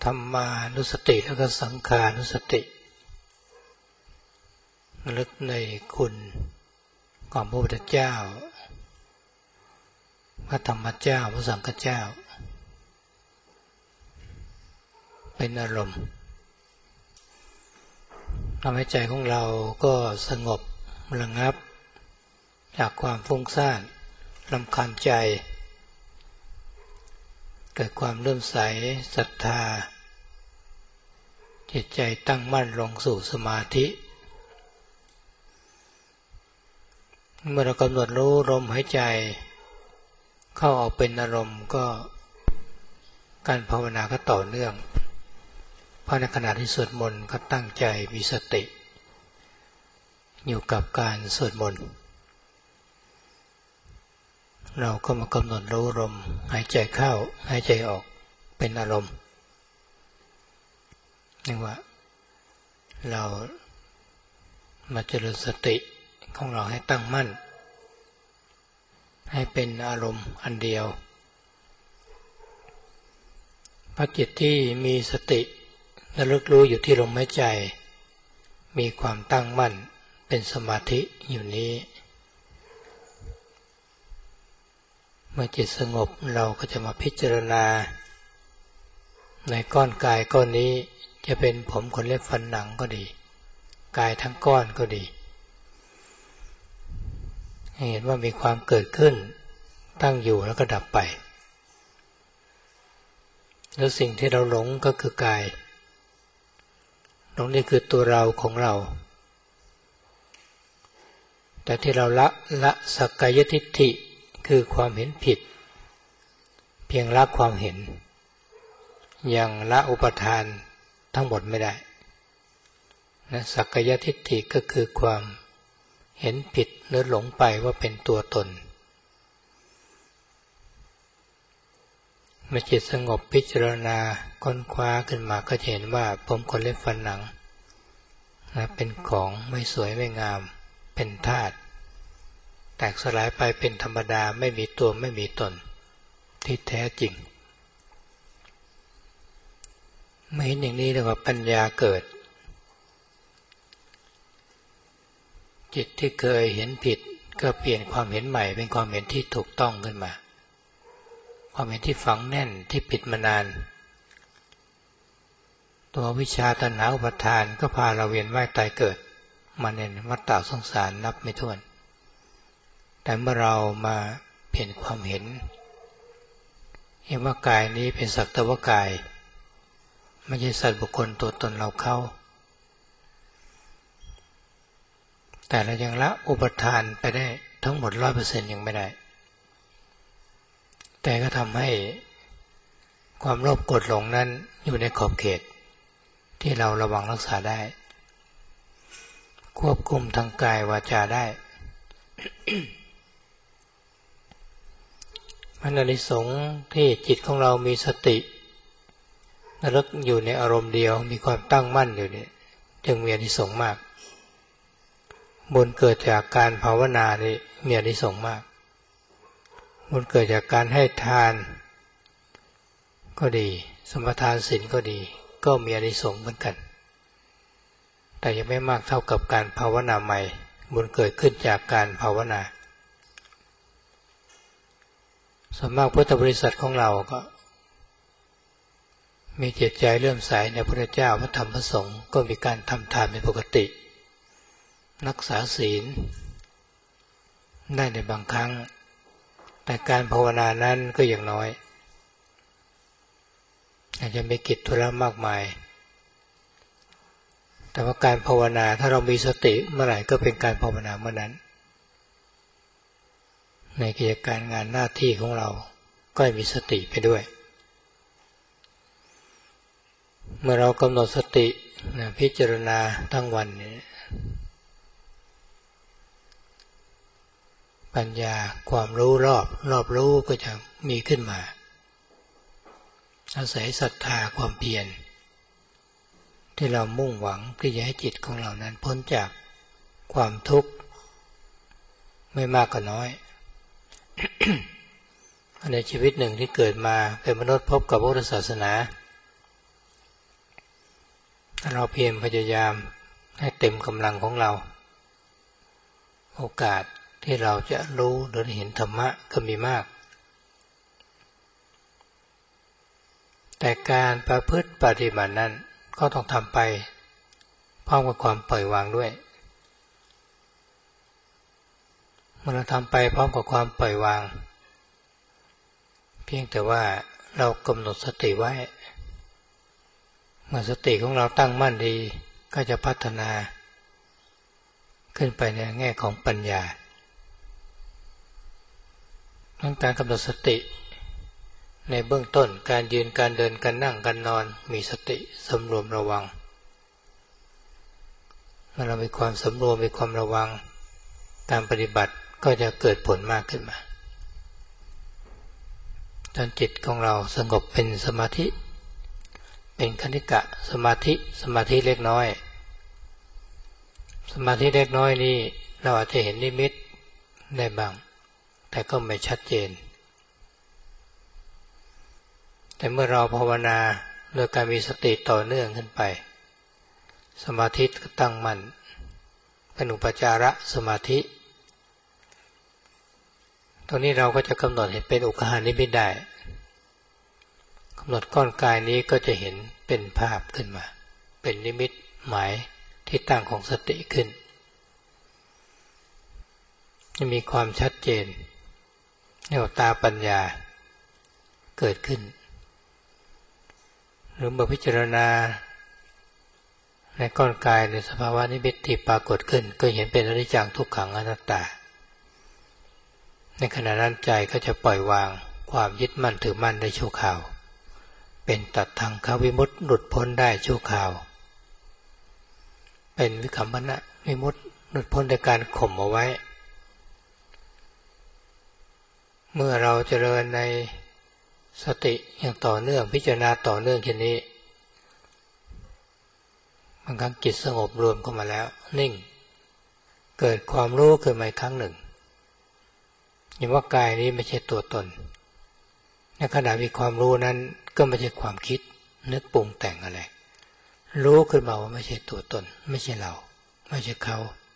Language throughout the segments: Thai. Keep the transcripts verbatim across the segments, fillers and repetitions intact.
ธรรมานุสติแล้วก็สังขานุสติระลึกในคุณของพระพุทธเจ้าพระธรรมเจ้าพระสังฆเจ้าเป็นอารมณ์ทำให้ใจของเราก็สงบระงับจากความฟุ้งซ่านรำคาญใจเกิดความเลื่อมใสศรัทธาจิตใจตั้งมั่นลงสู่สมาธิเมื่อเรากำหนดรู้ลมหายใจเข้าออกเป็นอารมณ์ก็การภาวนาก็ต่อเนื่องเพราะในขณะที่สวดมนต์ก็ตั้งใจมีสติอยู่กับการสวดมนต์เราก็มากำหนดรู้ลมหายใจเข้าหายใจออกเป็นอารมณ์นี่ว่าเรามาเจริญสติของเราให้ตั้งมั่นให้เป็นอารมณ์อันเดียวพระจิตที่มีสติระลึกรู้อยู่ที่ลมหายใจมีความตั้งมั่นเป็นสมาธิอยู่นี้เมื่อจิตสงบเราก็จะมาพิจารณาในก้อนกายก้อนนี้จะเป็นผมขนเล็บฟันหนังก็ดีกายทั้งก้อนก็ดีให้เห็นว่ามีความเกิดขึ้นตั้งอยู่แล้วก็ดับไปแล้วสิ่งที่เราหลงก็คือกายหลงนี่คือตัวเราของเราแต่ที่เราละละสักกายทิฏฐิคือความเห็นผิดเพียงละความเห็นยังละอุปทานทั้งหมดไม่ได้นะสักกายทิฏฐิก็คือความเห็นผิดหรือหลงไปว่าเป็นตัวตนเมื่อจิตสงบพิจารณาค้นคว้าขึ้นมาก็จะเห็นว่าผมขนเล็บฟันหนังนะเป็นของไม่สวยไม่งามเป็นธาตุแตกสลายไปเป็นธรรมดาไม่มีตัวไม่มีตนที่แท้จริงเมื่อเห็นอย่างนี้เรียกว่าปัญญาเกิดจิตที่เคยเห็นผิดก็เปลี่ยนความเห็นใหม่เป็นความเห็นที่ถูกต้องขึ้นมาความเห็นที่ฝังแน่นที่ปิดมานานตัววิชาตัณหาอุปาทานก็พาเราเวียนว่ายตายเกิดมาในวัฏฏะสงสารนับไม่ถ้วนแต่เมื่อเรามาเปลี่ยนความเห็นเห็นว่ากายนี้เป็นสักแต่ว่ากายไม่ใช่สัตว์บุคคลตัวตนเราเข้าแต่เรายังละอุปทานไปได้ทั้งหมด ร้อยเปอร์เซ็นต์ ยังไม่ได้แต่ก็ทำให้ความโลภโกรธหลงนั้นอยู่ในขอบเขตที่เราระวังรักษาได้ควบคุมทางกายวาจาได้ มันอานิสงส์ที่จิตของเรามีสติระลึกอยู่ในอารมณ์เดียวมีความตั้งมั่นอยู่เนี่ยจึงมีอานิสงส์มากบุญเกิดจากการภาวนานี่มีอานิสงส์มากบุญเกิดจากการให้ทานก็ดีสมทานศีลก็ดีก็มีอานิสงส์เหมือนกันแต่ยังไม่มากเท่ากับการภาวนาใหม่บุญเกิดขึ้นจากการภาวนาส่วนมากพุทธบริษัทของเราก็มีจิตใจเลื่อมใสในพระพุทธเจ้าพระธรรมพระสงฆ์ก็มีการทำทานเป็นปกติรักษาศีลได้ในบางครั้งแต่การภาวนานั้นก็อย่างน้อยอาจจะมีกิจธุระมากมายแต่ว่าการภาวนาถ้าเรามีสติเมื่อไหร่ก็เป็นการภาวนาเมื่อนั้นในกิจการงานหน้าที่ของเราก็มีสติไปด้วยเมื่อเรากำหนดสตินะพิจารณาทั้งวันเนี่ยปัญญาความรู้รอบรอบรู้ก็จะมีขึ้นมาอาศัยศรัทธาความเพียรที่เรามุ่งหวังที่จะให้จิตของเรานั้นพ้นจากความทุกข์ไม่มากก็น้อย ในชีวิตหนึ่งที่เกิดมาเป็นมนุษย์พบกับพุทธศาสนาเราเพียรพยายามให้เต็มกำลังของเราโอกาสที่เราจะรู้หรือเห็นธรรมะก็มีมากแต่การประพฤติปฏิบัตินั้นก็ต้องทำไปพร้อมกับความปล่อยวางด้วยเมื่อเราทำไปพร้อมกับความปล่อยวางเพียงแต่ว่าเรากำหนดสติไว้เมื่อสติของเราตั้งมั่นดีก็จะพัฒนาขึ้นไปในแง่ของปัญญาการกำหนดสติในเบื้องต้นการยืนการเดินการนั่งการนอนมีสติสำรวมระวังเมื่อเรามีความสำรวมมีความระวังการปฏิบัติก็จะเกิดผลมากขึ้นมาจนจิตของเราสงบเป็นสมาธิเป็นคณิกะสมาธิสมาธิเล็กน้อยสมาธิเล็กน้อยนี้เราอาจจะเห็นนิมิตได้บ้างแต่ก็ไม่ชัดเจนแต่เมื่อเราภาวนาโดยการมีสติต่อเนื่องขึ้นไปสมาธิก็ตั้งมั่นเป็นอุปจารสมาธิตรงนี้เราก็จะกำหนดเห็นเป็นอุคหานิมิตได้กำหนดก้อนกายนี้ก็จะเห็นเป็นภาพขึ้นมาเป็นนิมิตหมายที่ตั้งของสติขึ้นจะมีความชัดเจนแนวตาปัญญาเกิดขึ้นหรือเมื่อพิจารณาในก้อนกายในสภาวะนิมิตที่ปรากฏขึ้นก็เห็นเป็นอนิจจังทุกขังอนัตตาในขณะนั้นใจก็จะปล่อยวางความยึดมั่นถือมั่นได้ชั่วคราวเป็นตัดทางควิมุตติหลุดพ้นได้ชั่วคราวเป็นวิคัมภนะวิมุตติหลุดพ้นจากการข่มเอาไว้เมื่อเราเจริญในสติอย่างต่อเนื่องพิจารณาต่อเนื่องเช่นนี้บางครั้งจิตสงบรวมเข้ามาแล้วนิ่งเกิดความรู้ขึ้นมาอีกครั้งหนึ่งเห็นว่ากายนี้ไม่ใช่ตัวตนในขณะมีความรู้นั้นก็ไม่ใช่ความคิดนึกปรุงแต่งอะไรรู้ขึ้นมาว่าไม่ใช่ตัวตนไม่ใช่เราไม่ใช่เขา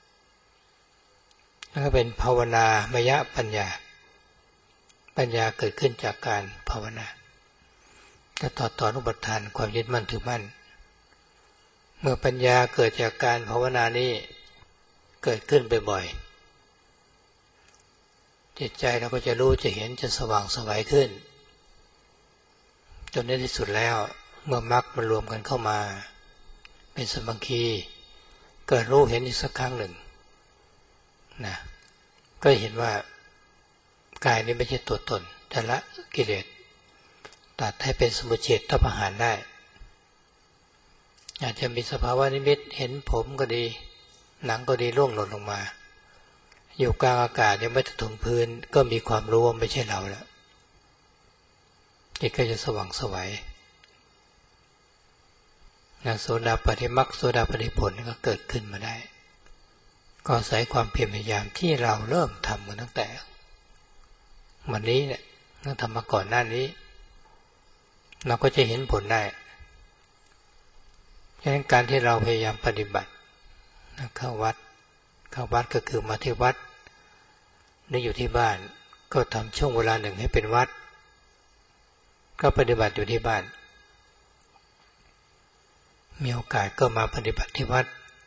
นั่นก็เป็นภาวนามยปัญญาปัญญาเกิดขึ้นจากการภาวนาจะต่อต่ออุปทานความยึดมั่นถือมั่นเมื่อปัญญาเกิดจากการภาวนานี้เกิดขึ้นบ่อยๆจิตใจเราก็จะรู้จะเห็นจะสว่างไสวขึ้นจนในที่สุดแล้วเมื่อมรรคมันรวมกันเข้ามาเป็นสมังคีเกิดรู้เห็นอีกสักครั้งหนึ่งนะก็เห็นว่ากายนี้ไม่ใช่ตัวตนแต่ละกิเลสตัดให้เป็นสมุจเฉทประหารได้อาจจะมีสภาวะนิมิตเห็นผมก็ดีหนังก็ดีร่วงหล่นลงมาอยู่กลางอากาศยังไม่ถึงพื้นก็มีความรู้ว่าไม่ใช่เราแล้วจิตก็จะสว่างไสวนะโสดาปัตติมรรคโสดาปัตติผลก็เกิดขึ้นมาได้ก็อาศัยความเพียรพยายามที่เราเริ่มทำกันตั้งแต่วันนี้เนี่ยเราทำมาก่อนหน้านี้เราก็จะเห็นผลได้ฉะนั้นการที่เราพยายามปฏิบัติเข้าวัดเข้าวัดก็คือมาที่วัดหรืออยู่ที่บ้านก็ทำช่วงเวลาหนึ่งให้เป็นวัดก็ปฏิบัติอยู่ที่บ้านมีโอกาสก็มาปฏิบัติที่วัด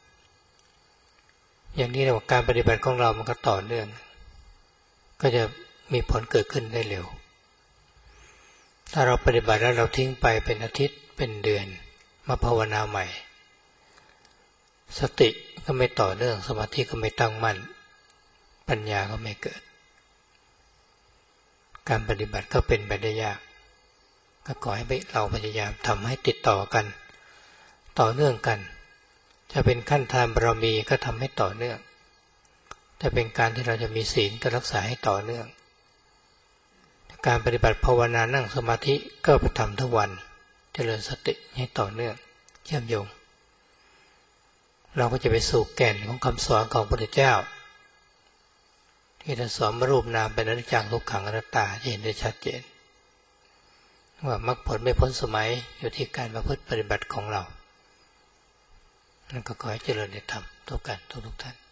อย่างนี้เรียกว่าการปฏิบัติของเรามันก็ต่อเนื่องก็จะมีผลเกิดขึ้นได้เร็วถ้าเราปฏิบัติแล้วเราทิ้งไปเป็นอาทิตย์เป็นเดือนมาภาวนาใหม่สติก็ไม่ต่อเนื่องสมาธิก็ไม่ตั้งมั่นปัญญาก็ไม่เกิดการปฏิบัติก็เป็นไปได้ยากก็ขอให้เราพยายามทำให้ติดต่อกันต่อเนื่องกันจะเป็นขั้นทานบารมีก็ทำให้ต่อเนื่องจะเป็นการที่เราจะมีศีลก็รักษาให้ต่อเนื่องการปฏิบัติภาวนานั่งสมาธิก็ไปทำทุกวันเจริญสติให้ต่อเนื่องเชื่อมโยงเราก็จะไปสู่แก่นของคำสอนของพระพุทธเจ้าที่ท่านสอนมารูปนามเป็นอนิจจังทุกขังอนัตตาจะเห็นได้ชัดเจนว่ามรรคผลไม่พ้นสมัยอยู่ที่การประพฤติปฏิบัติของเรานั่นก็ขอให้เจริญในธรรมทุกกันทุกทุกท่าน